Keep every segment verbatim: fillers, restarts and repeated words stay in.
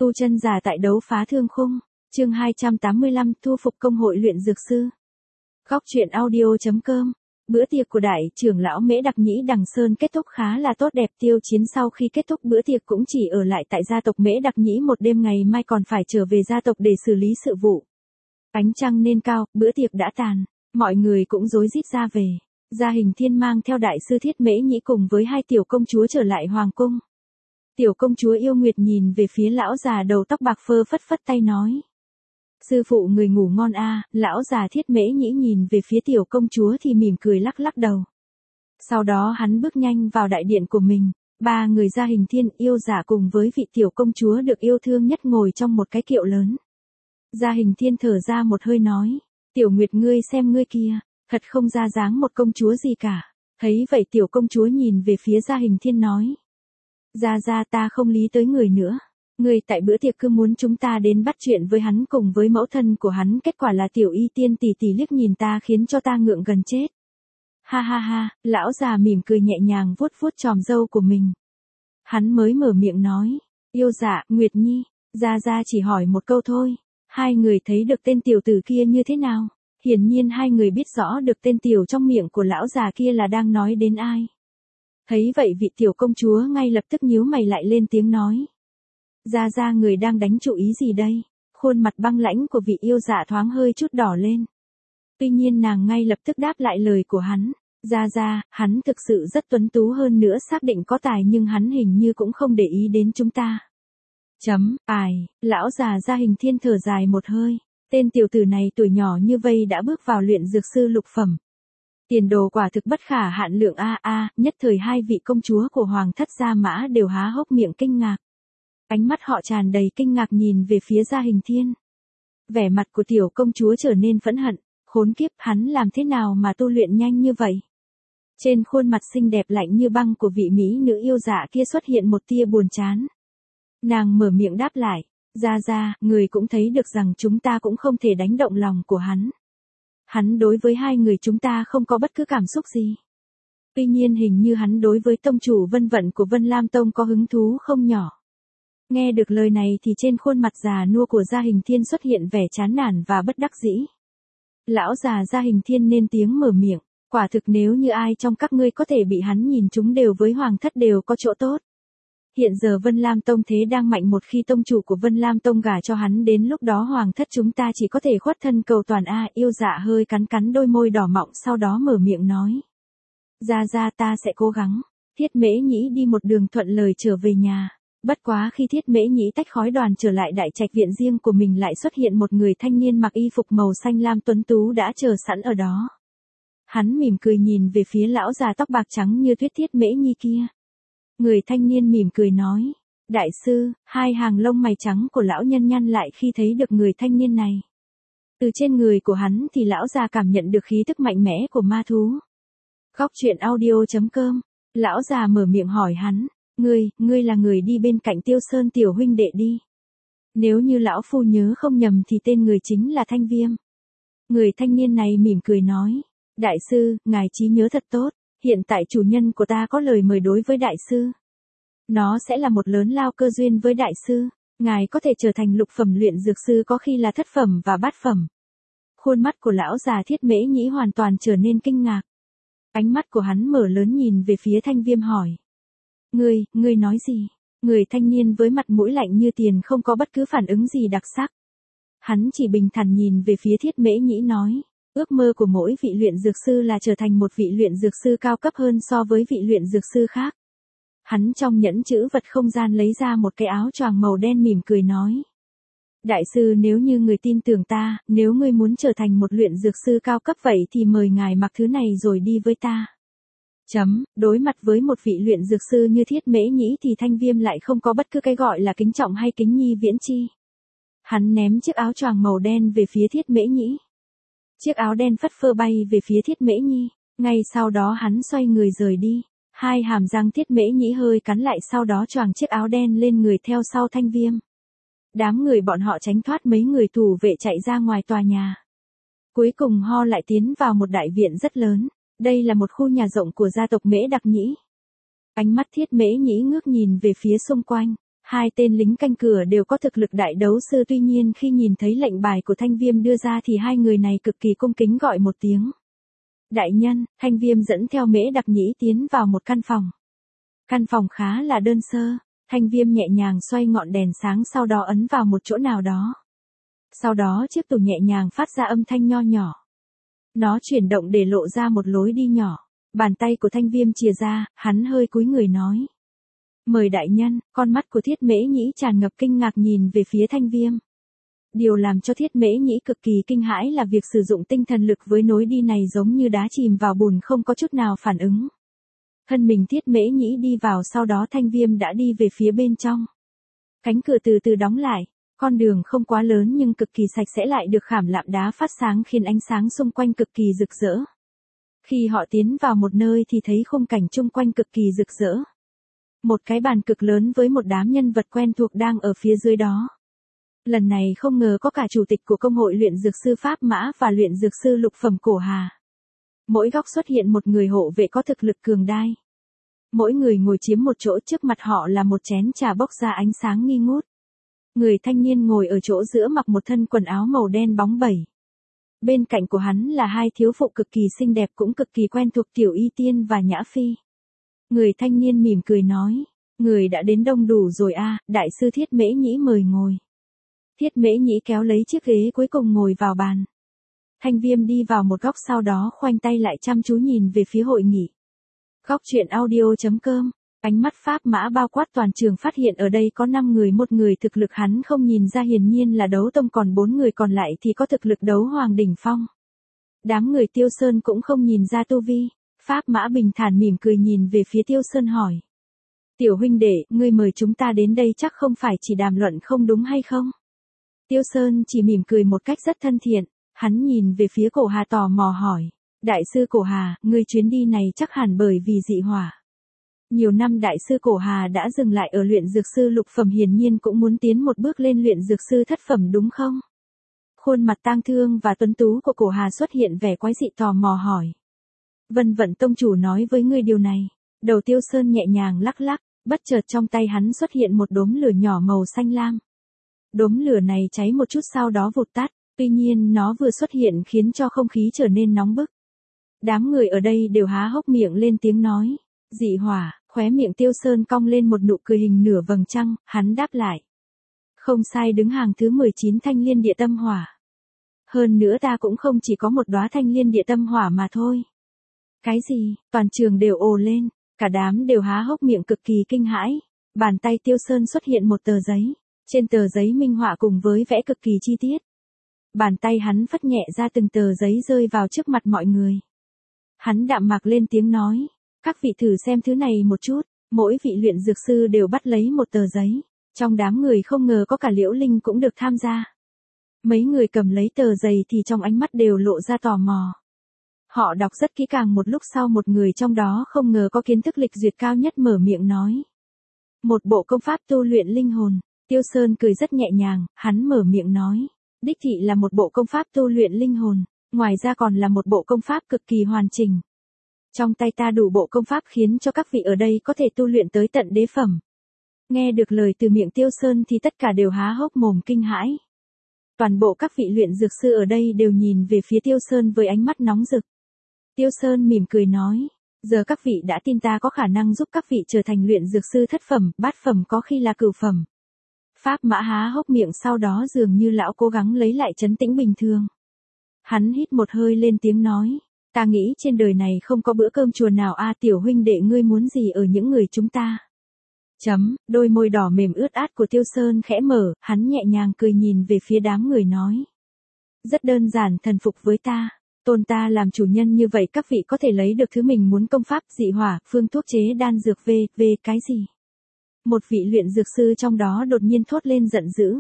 Tu chân giả tại đấu phá thương khung, chương hai trăm tám mươi lăm thu phục công hội luyện dược sư. Góc truyện audio.com. Bữa tiệc của đại trưởng lão Mễ Đặc Nhĩ Đằng Sơn kết thúc khá là tốt đẹp. Tiêu Chiến sau khi kết thúc bữa tiệc cũng chỉ ở lại tại gia tộc Mễ Đặc Nhĩ một đêm, ngày mai còn phải trở về gia tộc để xử lý sự vụ. Ánh trăng nên cao, bữa tiệc đã tàn, mọi người cũng rối rít ra về. Gia Hình Thiên mang theo đại sư Thiết Mễ Nhĩ cùng với hai tiểu công chúa trở lại hoàng cung. Tiểu công chúa Yêu Nguyệt nhìn về phía lão già đầu tóc bạc phơ phất phất tay nói: "Sư phụ người ngủ ngon a." À. Lão già Thiết Mễ Nhĩ nhìn về phía tiểu công chúa thì mỉm cười lắc lắc đầu. Sau đó hắn bước nhanh vào đại điện của mình. Ba người Gia Hình Thiên, Yêu Giả cùng với vị tiểu công chúa được yêu thương nhất ngồi trong một cái kiệu lớn. Gia Hình Thiên thở ra một hơi nói: "Tiểu Nguyệt, ngươi xem ngươi kia, thật không ra dáng một công chúa gì cả." Thấy vậy tiểu công chúa nhìn về phía Gia Hình Thiên nói: "Gia gia, ta không lý tới người nữa. Người tại bữa tiệc cứ muốn chúng ta đến bắt chuyện với hắn cùng với mẫu thân của hắn, kết quả là tiểu y tiên tỷ tỷ liếc nhìn ta khiến cho ta ngượng gần chết." Ha ha ha, lão già mỉm cười nhẹ nhàng vuốt vuốt chòm râu của mình. Hắn mới mở miệng nói: "Yêu Dạ, Nguyệt Nhi, gia gia chỉ hỏi một câu thôi, hai người thấy được tên tiểu tử kia như thế nào?" Hiển nhiên hai người biết rõ được tên tiểu trong miệng của lão già kia là đang nói đến ai. Thấy vậy vị tiểu công chúa ngay lập tức nhíu mày lại lên tiếng nói: "Gia gia, người đang đánh chủ ý gì đây?" Khuôn mặt băng lãnh của vị Yêu Dạ thoáng hơi chút đỏ lên. Tuy nhiên nàng ngay lập tức đáp lại lời của hắn: "Gia gia, hắn thực sự rất tuấn tú, hơn nữa xác định có tài, nhưng hắn hình như cũng không để ý đến chúng ta." Chấm, ai, lão già Gia Hình Thiên thở dài một hơi. Tên tiểu tử này tuổi nhỏ như vây đã bước vào luyện dược sư lục phẩm. Tiền đồ quả thực bất khả hạn lượng a a, nhất thời hai vị công chúa của Hoàng thất Gia Mã đều há hốc miệng kinh ngạc. Ánh mắt họ tràn đầy kinh ngạc nhìn về phía Gia Hình Thiên. Vẻ mặt của tiểu công chúa trở nên phẫn hận, khốn kiếp, hắn làm thế nào mà tu luyện nhanh như vậy? Trên khuôn mặt xinh đẹp lạnh như băng của vị mỹ nữ Yêu Dạ kia xuất hiện một tia buồn chán. Nàng mở miệng đáp lại: "Gia gia, người cũng thấy được rằng chúng ta cũng không thể đánh động lòng của hắn. Hắn đối với hai người chúng ta không có bất cứ cảm xúc gì. Tuy nhiên hình như hắn đối với tông chủ Vân Vận của Vân Lam Tông có hứng thú không nhỏ." Nghe được lời này thì trên khuôn mặt già nua của Gia Hình Thiên xuất hiện vẻ chán nản và bất đắc dĩ. Lão già Gia Hình Thiên nên tiếng mở miệng: "Quả thực nếu như ai trong các ngươi có thể bị hắn nhìn chúng đều với Hoàng thất đều có chỗ tốt. Hiện giờ Vân Lam Tông thế đang mạnh, một khi tông chủ của Vân Lam Tông gả cho hắn, đến lúc đó Hoàng thất chúng ta chỉ có thể khuất thân cầu toàn a." Yêu Dạ hơi cắn cắn đôi môi đỏ mọng, sau đó mở miệng nói: "Gia gia, ta sẽ cố gắng." Thiết Mễ Nhĩ đi một đường thuận lời trở về nhà. Bất quá khi Thiết Mễ Nhĩ tách khói đoàn trở lại đại trạch viện riêng của mình, lại xuất hiện một người thanh niên mặc y phục màu xanh lam tuấn tú đã chờ sẵn ở đó. Hắn mỉm cười nhìn về phía lão già tóc bạc trắng như tuyết Thiết Mễ Nhĩ kia. Người thanh niên mỉm cười nói: "Đại sư." Hai hàng lông mày trắng của lão nhân nhăn lại khi thấy được người thanh niên này. Từ trên người của hắn thì lão già cảm nhận được khí tức mạnh mẽ của ma thú. Góc truyện audio.com. Lão già mở miệng hỏi hắn: Ngươi, ngươi là người đi bên cạnh Tiêu Sơn tiểu huynh đệ đi. Nếu như lão phu nhớ không nhầm thì tên người chính là Thanh Viêm." Người thanh niên này mỉm cười nói: "Đại sư, ngài trí nhớ thật tốt. Hiện tại chủ nhân của ta có lời mời đối với đại sư. Nó sẽ là một lớn lao cơ duyên với đại sư. Ngài có thể trở thành lục phẩm luyện dược sư, có khi là thất phẩm và bát phẩm." Khuôn mắt của lão già Thiết Mễ Nhĩ hoàn toàn trở nên kinh ngạc. Ánh mắt của hắn mở lớn nhìn về phía Thanh Viêm hỏi: Ngươi, ngươi nói gì?" Người thanh niên với mặt mũi lạnh như tiền không có bất cứ phản ứng gì đặc sắc. Hắn chỉ bình thản nhìn về phía Thiết Mễ Nhĩ nói: "Ước mơ của mỗi vị luyện dược sư là trở thành một vị luyện dược sư cao cấp hơn so với vị luyện dược sư khác." Hắn trong nhẫn chữ vật không gian lấy ra một cái áo choàng màu đen, mỉm cười nói: "Đại sư, nếu như người tin tưởng ta, nếu ngươi muốn trở thành một luyện dược sư cao cấp vậy thì mời ngài mặc thứ này rồi đi với ta." Chấm, đối mặt với một vị luyện dược sư như Thiết Mễ Nhĩ thì Thanh Viêm lại không có bất cứ cái gọi là kính trọng hay kính nhi viễn chi. Hắn ném chiếc áo choàng màu đen về phía Thiết Mễ Nhĩ. Chiếc áo đen phất phơ bay về phía Thiết Mễ Nhĩ. Ngay sau đó hắn xoay người rời đi. Hai hàm răng Thiết Mễ Nhĩ hơi cắn lại, sau đó choàng chiếc áo đen lên người theo sau Thanh Viêm. Đám người bọn họ tránh thoát mấy người thủ vệ chạy ra ngoài tòa nhà. Cuối cùng ho lại tiến vào một đại viện rất lớn. Đây là một khu nhà rộng của gia tộc Mễ Đặc Nhĩ. Ánh mắt Thiết Mễ Nhĩ ngước nhìn về phía xung quanh. Hai tên lính canh cửa đều có thực lực đại đấu sư, tuy nhiên khi nhìn thấy lệnh bài của Thanh Viêm đưa ra thì hai người này cực kỳ cung kính gọi một tiếng. Đại nhân. Thanh Viêm dẫn theo Mễ Đặc Nhĩ tiến vào một căn phòng. Căn phòng khá là đơn sơ, Thanh Viêm nhẹ nhàng xoay ngọn đèn sáng, sau đó ấn vào một chỗ nào đó. Sau đó chiếc tủ nhẹ nhàng phát ra âm thanh nho nhỏ. Nó chuyển động để lộ ra một lối đi nhỏ. Bàn tay của Thanh Viêm chìa ra, hắn hơi cúi người nói. Mời đại nhân. Con mắt của Thiết Mễ Nhĩ tràn ngập kinh ngạc nhìn về phía Thanh Viêm. Điều làm cho Thiết Mễ Nhĩ cực kỳ kinh hãi là việc sử dụng tinh thần lực với nối đi này giống như đá chìm vào bùn, không có chút nào phản ứng. Thân mình Thiết Mễ Nhĩ đi vào, sau đó Thanh Viêm đã đi về phía bên trong. Cánh cửa từ từ đóng lại, con đường không quá lớn nhưng cực kỳ sạch sẽ, lại được khảm lạm đá phát sáng khiến ánh sáng xung quanh cực kỳ rực rỡ. Khi họ tiến vào một nơi thì thấy khung cảnh chung quanh cực kỳ rực rỡ. Một cái bàn cực lớn với một đám nhân vật quen thuộc đang ở phía dưới đó. Lần này không ngờ có cả chủ tịch của công hội luyện dược sư Pháp Mã và luyện dược sư lục phẩm Cổ Hà. Mỗi góc xuất hiện một người hộ vệ có thực lực cường đại. Mỗi người ngồi chiếm một chỗ, trước mặt họ là một chén trà bốc ra ánh sáng nghi ngút. Người thanh niên ngồi ở chỗ giữa mặc một thân quần áo màu đen bóng bẩy. Bên cạnh của hắn là hai thiếu phụ cực kỳ xinh đẹp cũng cực kỳ quen thuộc, Tiểu Y Tiên và Nhã Phi. Người thanh niên mỉm cười nói, người đã đến đông đủ rồi a, à, đại sư Thiết Mễ Nhĩ mời ngồi. Thiết Mễ Nhĩ kéo lấy chiếc ghế cuối cùng ngồi vào bàn. Thanh Viêm đi vào một góc, sau đó khoanh tay lại chăm chú nhìn về phía hội nghị. Góc truyện audio chấm com. Ánh mắt Pháp Mã bao quát toàn trường, phát hiện ở đây có năm người, một người thực lực hắn không nhìn ra hiển nhiên là đấu tông, còn bốn người còn lại thì có thực lực đấu hoàng đỉnh phong. Đám người Tiêu Sơn cũng không nhìn ra tu vi. Pháp Mã bình thản mỉm cười nhìn về phía Tiêu Sơn hỏi. Tiểu huynh đệ, ngươi mời chúng ta đến đây chắc không phải chỉ đàm luận không đúng hay không? Tiêu Sơn chỉ mỉm cười một cách rất thân thiện, hắn nhìn về phía Cổ Hà tò mò hỏi. Đại sư Cổ Hà, ngươi chuyến đi này chắc hẳn bởi vì dị hỏa. Nhiều năm đại sư Cổ Hà đã dừng lại ở luyện dược sư lục phẩm, hiển nhiên cũng muốn tiến một bước lên luyện dược sư thất phẩm đúng không? Khuôn mặt tang thương và tuấn tú của Cổ Hà xuất hiện vẻ quái dị, tò mò hỏi. Vân Vận tông chủ nói với ngươi điều này. Đầu Tiêu Sơn nhẹ nhàng lắc lắc, bất chợt trong tay hắn xuất hiện một đốm lửa nhỏ màu xanh lam. Đốm lửa này cháy một chút sau đó vụt tắt, tuy nhiên nó vừa xuất hiện khiến cho không khí trở nên nóng bức. Đám người ở đây đều há hốc miệng lên tiếng nói. Dị hỏa. Khóe miệng Tiêu Sơn cong lên một nụ cười hình nửa vầng trăng, hắn đáp lại. Không sai, đứng hàng thứ mười chín thanh liên địa tâm hỏa. Hơn nữa ta cũng không chỉ có một đóa thanh liên địa tâm hỏa mà thôi. Cái gì? Toàn trường đều ồ lên, cả đám đều há hốc miệng cực kỳ kinh hãi. Bàn tay Tiêu Sơn xuất hiện một tờ giấy, trên tờ giấy minh họa cùng với vẽ cực kỳ chi tiết. Bàn tay hắn phất nhẹ ra, từng tờ giấy rơi vào trước mặt mọi người. Hắn đạm mạc lên tiếng nói. Các vị thử xem thứ này một chút. Mỗi vị luyện dược sư đều bắt lấy một tờ giấy. Trong đám người không ngờ có cả Liễu Linh cũng được tham gia. Mấy người cầm lấy tờ giấy thì trong ánh mắt đều lộ ra tò mò. Họ đọc rất kỹ càng, một lúc sau một người trong đó không ngờ có kiến thức lịch duyệt cao nhất mở miệng nói. Một bộ công pháp tu luyện linh hồn. Tiêu Sơn cười rất nhẹ nhàng, hắn mở miệng nói. Đích thị là một bộ công pháp tu luyện linh hồn, ngoài ra còn là một bộ công pháp cực kỳ hoàn chỉnh. Trong tay ta đủ bộ công pháp khiến cho các vị ở đây có thể tu luyện tới tận đế phẩm. Nghe được lời từ miệng Tiêu Sơn thì tất cả đều há hốc mồm kinh hãi. Toàn bộ các vị luyện dược sư ở đây đều nhìn về phía Tiêu Sơn với ánh mắt nóng rực. Tiêu Sơn mỉm cười nói, giờ các vị đã tin ta có khả năng giúp các vị trở thành luyện dược sư thất phẩm, bát phẩm, có khi là cửu phẩm. Pháp Mã há hốc miệng, sau đó dường như lão cố gắng lấy lại trấn tĩnh bình thường. Hắn hít một hơi lên tiếng nói, ta nghĩ trên đời này không có bữa cơm chùa nào a, tiểu huynh đệ ngươi muốn gì ở những người chúng ta. Chấm, đôi môi đỏ mềm ướt át của Tiêu Sơn khẽ mở, hắn nhẹ nhàng cười nhìn về phía đám người nói. Rất đơn giản, thần phục với ta, tôn ta làm chủ nhân, như vậy các vị có thể lấy được thứ mình muốn, công pháp, dị hỏa, phương thuốc chế đan dược, về, về cái gì. Một vị luyện dược sư trong đó đột nhiên thốt lên giận dữ.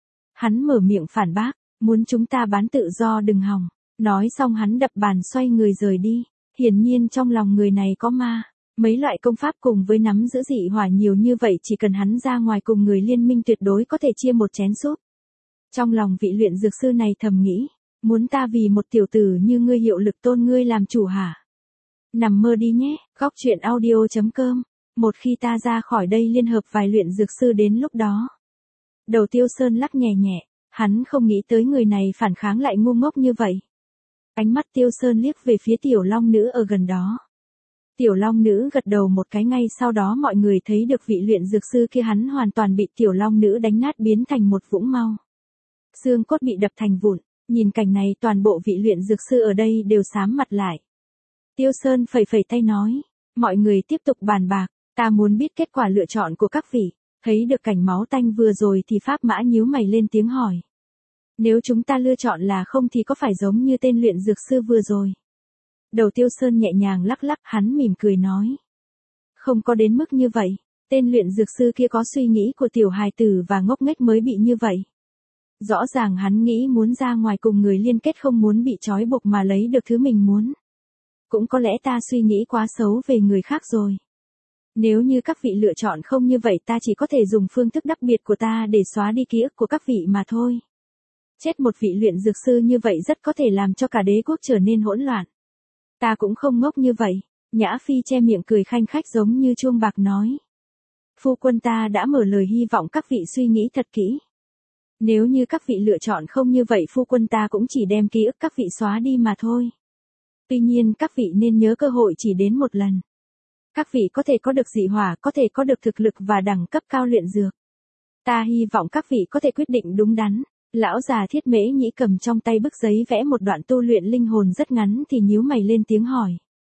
Hắn mở miệng phản bác, muốn chúng ta bán tự do đừng hòng. Nói xong hắn đập bàn xoay người rời đi. Hiển nhiên trong lòng người này có ma. Mấy loại công pháp cùng với nắm giữ dị hỏa nhiều như vậy, chỉ cần hắn ra ngoài cùng người liên minh tuyệt đối có thể chia một chén súp. Trong lòng vị luyện dược sư này thầm nghĩ, muốn ta vì một tiểu tử như ngươi hiệu lực tôn ngươi làm chủ hả? Nằm mơ đi nhé. Góc truyện audio chấm com Một khi ta ra khỏi đây liên hợp vài luyện dược sư đến lúc đó. Đầu Tiêu Sơn lắc nhẹ nhẹ, hắn không nghĩ tới người này phản kháng lại ngu ngốc như vậy. Ánh mắt Tiêu Sơn liếc về phía tiểu long nữ ở gần đó. Tiểu long nữ gật đầu một cái, ngay sau đó mọi người thấy được vị luyện dược sư kia, hắn hoàn toàn bị tiểu long nữ đánh nát biến thành một vũng mau. Xương cốt bị đập thành vụn, nhìn cảnh này toàn bộ vị luyện dược sư ở đây đều xám mặt lại. Tiêu Sơn phẩy phẩy tay nói, mọi người tiếp tục bàn bạc, ta muốn biết kết quả lựa chọn của các vị. Thấy được cảnh máu tanh vừa rồi thì Pháp Mã nhíu mày lên tiếng hỏi. Nếu chúng ta lựa chọn là không thì có phải giống như tên luyện dược sư vừa rồi? Đầu Tiêu Sơn nhẹ nhàng lắc lắc, hắn mỉm cười nói. Không có đến mức như vậy, tên luyện dược sư kia có suy nghĩ của tiểu hài tử và ngốc nghếch mới bị như vậy. Rõ ràng hắn nghĩ muốn ra ngoài cùng người liên kết, không muốn bị trói buộc mà lấy được thứ mình muốn. Cũng có lẽ ta suy nghĩ quá xấu về người khác rồi. Nếu như các vị lựa chọn không như vậy, ta chỉ có thể dùng phương thức đặc biệt của ta để xóa đi ký ức của các vị mà thôi. Chết một vị luyện dược sư như vậy rất có thể làm cho cả đế quốc trở nên hỗn loạn. Ta cũng không ngốc như vậy. Nhã Phi che miệng cười khanh khách giống như chuông bạc nói. Phu quân ta đã mở lời, hy vọng các vị suy nghĩ thật kỹ. Nếu như các vị lựa chọn không như vậy, phu quân ta cũng chỉ đem ký ức các vị xóa đi mà thôi. Tuy nhiên các vị nên nhớ cơ hội chỉ đến một lần. Các vị có thể có được dị hỏa, có thể có được thực lực và đẳng cấp cao luyện dược. Ta hy vọng các vị có thể quyết định đúng đắn. Lão già Thiết Mễ Nhĩ cầm trong tay bức giấy vẽ một đoạn tu luyện linh hồn rất ngắn thì nhíu mày lên tiếng hỏi.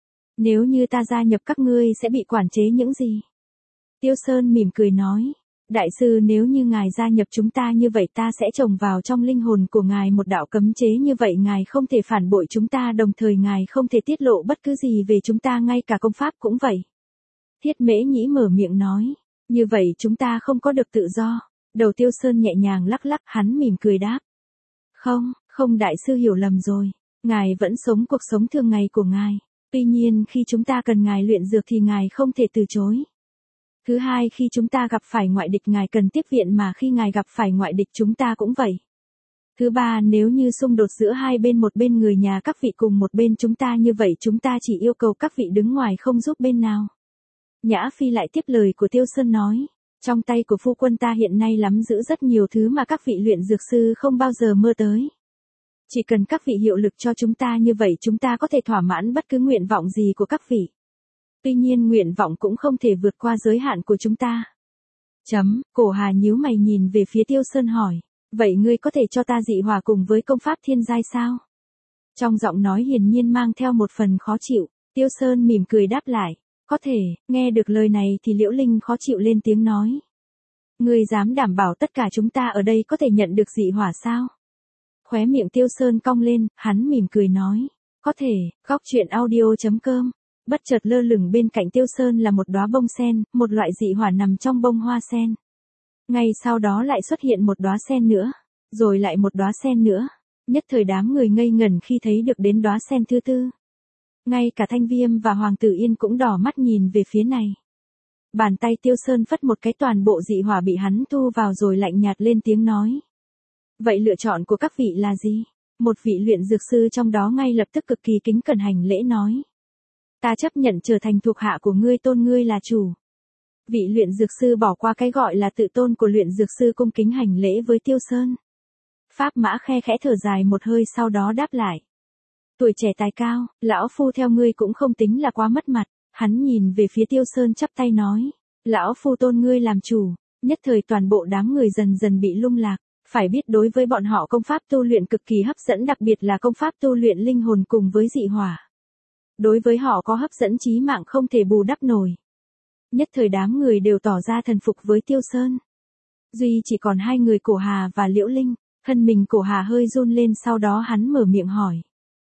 Nếu như ta gia nhập các ngươi sẽ bị quản chế những gì? Tiêu Sơn mỉm cười nói. Đại sư, nếu như ngài gia nhập chúng ta như vậy, ta sẽ trồng vào trong linh hồn của ngài một đạo cấm chế, như vậy ngài không thể phản bội chúng ta, đồng thời ngài không thể tiết lộ bất cứ gì về chúng ta, ngay cả công pháp cũng vậy. Thiết Mễ Nhĩ mở miệng nói. Như vậy chúng ta không có được tự do. Đầu Tiêu Sơn nhẹ nhàng lắc lắc, hắn mỉm cười đáp. Không, không, đại sư hiểu lầm rồi. Ngài vẫn sống cuộc sống thường ngày của ngài. Tuy nhiên khi chúng ta cần ngài luyện dược thì ngài không thể từ chối. Thứ hai, khi chúng ta gặp phải ngoại địch ngài cần tiếp viện, mà khi ngài gặp phải ngoại địch chúng ta cũng vậy. Thứ ba, nếu như xung đột giữa hai bên, một bên người nhà các vị cùng một bên chúng ta, như vậy chúng ta chỉ yêu cầu các vị đứng ngoài, không giúp bên nào. Nhã Phi lại tiếp lời của Tiêu Sơn nói. Trong tay của phu quân ta hiện nay nắm giữ rất nhiều thứ mà các vị luyện dược sư không bao giờ mơ tới. Chỉ cần các vị hiệu lực cho chúng ta, như vậy chúng ta có thể thỏa mãn bất cứ nguyện vọng gì của các vị. Tuy nhiên nguyện vọng cũng không thể vượt qua giới hạn của chúng ta. Chấm, Cổ Hà nhíu mày nhìn về phía Tiêu Sơn hỏi. Vậy ngươi có thể cho ta dị hỏa cùng với công pháp thiên giai sao? Trong giọng nói hiển nhiên mang theo một phần khó chịu, Tiêu Sơn mỉm cười đáp lại. Có thể. Nghe được lời này thì Liễu Linh khó chịu lên tiếng nói. Ngươi dám đảm bảo tất cả chúng ta ở đây có thể nhận được dị hỏa sao? Khóe miệng Tiêu Sơn cong lên, hắn mỉm cười nói. Có thể. Góc truyện audio chấm com. Bất chợt lơ lửng bên cạnh Tiêu Sơn là một đóa bông sen, một loại dị hỏa nằm trong bông hoa sen. Ngay sau đó lại xuất hiện một đóa sen nữa, rồi lại một đóa sen nữa. Nhất thời đám người ngây ngẩn khi thấy được đến đóa sen thứ tư. Ngay cả Thanh Viêm và Hoàng Tử Yên cũng đỏ mắt nhìn về phía này. Bàn tay Tiêu Sơn phất một cái, toàn bộ dị hỏa bị hắn thu vào rồi lạnh nhạt lên tiếng nói. Vậy lựa chọn của các vị là gì? Một vị luyện dược sư trong đó ngay lập tức cực kỳ kính cẩn hành lễ nói. Ta chấp nhận trở thành thuộc hạ của ngươi, tôn ngươi là chủ. Vị luyện dược sư bỏ qua cái gọi là tự tôn của luyện dược sư, cung kính hành lễ với Tiêu Sơn. Pháp Mã khe khẽ thở dài một hơi, sau đó đáp lại. Tuổi trẻ tài cao, lão phu theo ngươi cũng không tính là quá mất mặt. Hắn nhìn về phía Tiêu Sơn chắp tay nói. Lão phu tôn ngươi làm chủ. Nhất thời toàn bộ đám người dần dần bị lung lạc. Phải biết đối với bọn họ công pháp tu luyện cực kỳ hấp dẫn, đặc biệt là công pháp tu luyện linh hồn cùng với dị hỏa. Đối với họ có hấp dẫn chí mạng không thể bù đắp nổi. Nhất thời đám người đều tỏ ra thần phục với Tiêu Sơn. Duy chỉ còn hai người Cổ Hà và Liễu Linh. Thân mình Cổ Hà hơi run lên, sau đó hắn mở miệng hỏi.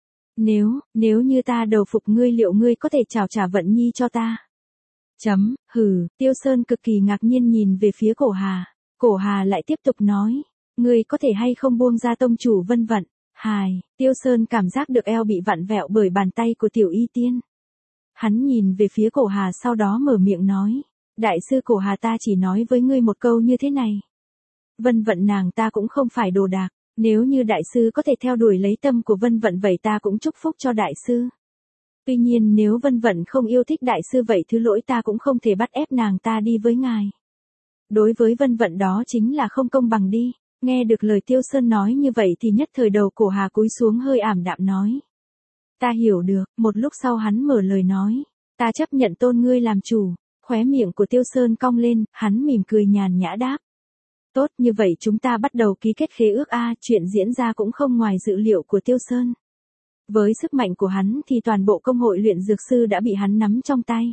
Nếu, nếu như ta đầu phục ngươi, liệu ngươi có thể trao trả Vận Nhi cho ta? Chấm, hừ, Tiêu Sơn cực kỳ ngạc nhiên nhìn về phía Cổ Hà. Cổ Hà lại tiếp tục nói. Ngươi có thể hay không buông ra tông chủ Vân Vận? Hài, Tiêu Sơn cảm giác được eo bị vặn vẹo bởi bàn tay của Tiểu Y Tiên. Hắn nhìn về phía Cổ Hà, sau đó mở miệng nói. Đại sư Cổ Hà, ta chỉ nói với ngươi một câu như thế này. Vân Vận nàng ta cũng không phải đồ đạc. Nếu như đại sư có thể theo đuổi lấy tâm của Vân Vận, vậy ta cũng chúc phúc cho đại sư. Tuy nhiên nếu Vân Vận không yêu thích đại sư vậy thứ lỗi ta cũng không thể bắt ép nàng ta đi với ngài. Đối với Vân Vận đó chính là không công bằng đi. Nghe được lời Tiêu Sơn nói như vậy thì nhất thời đầu Cổ Hà cúi xuống hơi ảm đạm nói. Ta hiểu được, một lúc sau hắn mở lời nói. Ta chấp nhận tôn ngươi làm chủ. Khóe miệng của Tiêu Sơn cong lên, hắn mỉm cười nhàn nhã đáp. Tốt, như vậy chúng ta bắt đầu ký kết khế ước a. Chuyện diễn ra cũng không ngoài dự liệu của Tiêu Sơn. Với sức mạnh của hắn thì toàn bộ công hội luyện dược sư đã bị hắn nắm trong tay.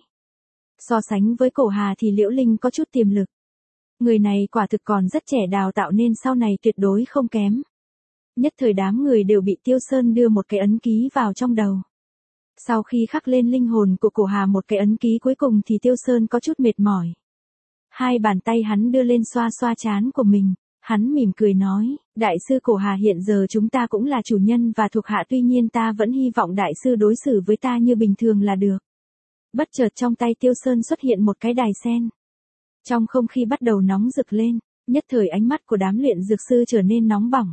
So sánh với Cổ Hà thì Liễu Linh có chút tiềm lực. Người này quả thực còn rất trẻ đào tạo nên sau này tuyệt đối không kém. Nhất thời đám người đều bị Tiêu Sơn đưa một cái ấn ký vào trong đầu. Sau khi khắc lên linh hồn của Cổ Hà một cái ấn ký cuối cùng thì Tiêu Sơn có chút mệt mỏi. Hai bàn tay hắn đưa lên xoa xoa trán của mình. Hắn mỉm cười nói, đại sư Cổ Hà hiện giờ chúng ta cũng là chủ nhân và thuộc hạ, tuy nhiên ta vẫn hy vọng đại sư đối xử với ta như bình thường là được. Bất chợt trong tay Tiêu Sơn xuất hiện một cái đài sen. Trong không khí bắt đầu nóng rực lên, nhất thời ánh mắt của đám luyện dược sư trở nên nóng bỏng.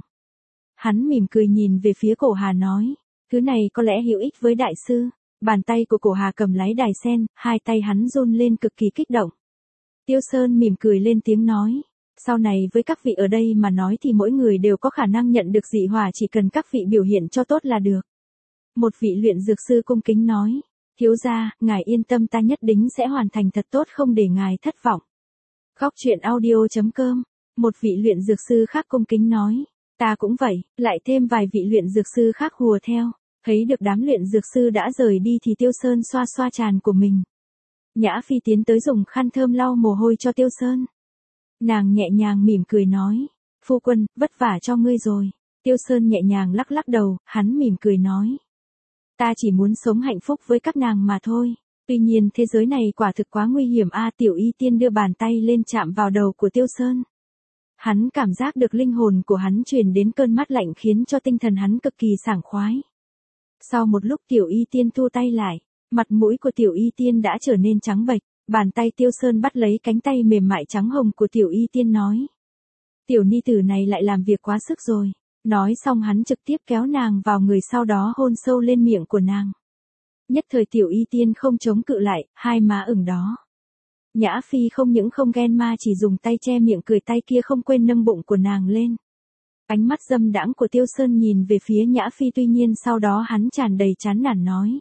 Hắn mỉm cười nhìn về phía Cổ Hà nói, thứ này có lẽ hữu ích với đại sư. Bàn tay của Cổ Hà cầm lấy đài sen, hai tay hắn run lên cực kỳ kích động. Tiêu Sơn mỉm cười lên tiếng nói. Sau này với các vị ở đây mà nói thì mỗi người đều có khả năng nhận được dị hỏa, chỉ cần các vị biểu hiện cho tốt là được. Một vị luyện dược sư cung kính nói, thiếu gia, ngài yên tâm, ta nhất định sẽ hoàn thành thật tốt không để ngài thất vọng. Góc truyện audio chấm com, một vị luyện dược sư khác cung kính nói, ta cũng vậy, lại thêm vài vị luyện dược sư khác hùa theo. Thấy được đám luyện dược sư đã rời đi thì Tiêu Sơn xoa xoa trán của mình. Nhã Phi tiến tới dùng khăn thơm lau mồ hôi cho Tiêu Sơn. Nàng nhẹ nhàng mỉm cười nói, phu quân, vất vả cho ngươi rồi. Tiêu Sơn nhẹ nhàng lắc lắc đầu, hắn mỉm cười nói. Ta chỉ muốn sống hạnh phúc với các nàng mà thôi. Tuy nhiên thế giới này quả thực quá nguy hiểm a. Tiểu Y Tiên đưa bàn tay lên chạm vào đầu của Tiêu Sơn. Hắn cảm giác được linh hồn của hắn truyền đến cơn mát lạnh khiến cho tinh thần hắn cực kỳ sảng khoái. Sau một lúc Tiểu Y Tiên thu tay lại, mặt mũi của Tiểu Y Tiên đã trở nên trắng bệch. Bàn tay Tiêu Sơn bắt lấy cánh tay mềm mại trắng hồng của Tiểu Y Tiên nói. Tiểu ni tử này lại làm việc quá sức rồi. Nói xong hắn trực tiếp kéo nàng vào người, sau đó hôn sâu lên miệng của nàng. Nhất thời Tiểu Y Tiên không chống cự lại, hai má ửng đó. Nhã Phi không những không ghen mà chỉ dùng tay che miệng cười, tay kia không quên nâng bụng của nàng lên. Ánh mắt dâm đãng của Tiêu Sơn nhìn về phía Nhã Phi, tuy nhiên sau đó hắn tràn đầy chán nản nói.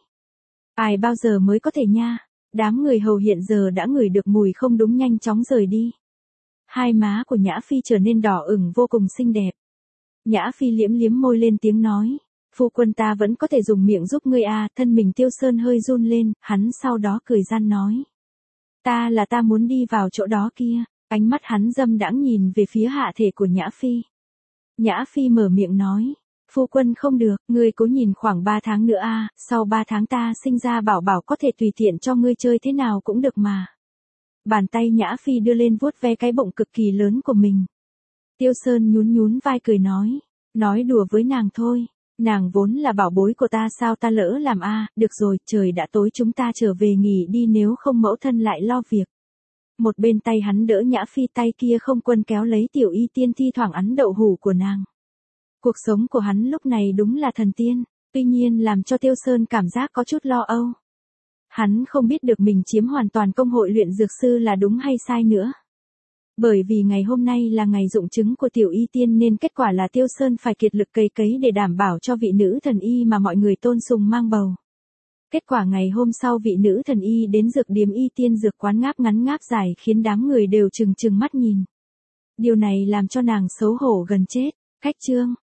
Ai bao giờ mới có thể nha. Đám người hầu hiện giờ đã ngửi được mùi không đúng nhanh chóng rời đi. Hai má của Nhã Phi trở nên đỏ ửng vô cùng xinh đẹp. Nhã Phi liếm liếm môi lên tiếng nói. Phu quân, ta vẫn có thể dùng miệng giúp ngươi à. Thân mình Tiêu Sơn hơi run lên, hắn sau đó cười gian nói. Ta là ta muốn đi vào chỗ đó kia. Ánh mắt hắn dâm đãng nhìn về phía hạ thể của Nhã Phi. Nhã Phi mở miệng nói. Phu quân không được, ngươi cố nhìn khoảng ba tháng nữa a, sau ba tháng ta sinh ra bảo bảo có thể tùy tiện cho ngươi chơi thế nào cũng được mà. Bàn tay Nhã Phi đưa lên vuốt ve cái bụng cực kỳ lớn của mình. Tiêu Sơn nhún nhún vai cười nói, nói đùa với nàng thôi, nàng vốn là bảo bối của ta, sao ta lỡ làm a, được rồi, trời đã tối chúng ta trở về nghỉ đi, nếu không mẫu thân lại lo việc. Một bên tay hắn đỡ Nhã Phi, tay kia không quên kéo lấy Tiểu Y Tiên thi thoảng ấn đậu hủ của nàng. Cuộc sống của hắn lúc này đúng là thần tiên, tuy nhiên làm cho Tiêu Sơn cảm giác có chút lo âu. Hắn không biết được mình chiếm hoàn toàn công hội luyện dược sư là đúng hay sai nữa. Bởi vì ngày hôm nay là ngày dụng trứng của Tiểu Y Tiên nên kết quả là Tiêu Sơn phải kiệt lực cấy cấy để đảm bảo cho vị nữ thần y mà mọi người tôn sùng mang bầu. Kết quả ngày hôm sau vị nữ thần y đến dược điếm Y Tiên dược quán ngáp ngắn ngáp dài khiến đám người đều trừng trừng mắt nhìn. Điều này làm cho nàng xấu hổ gần chết. Khách chương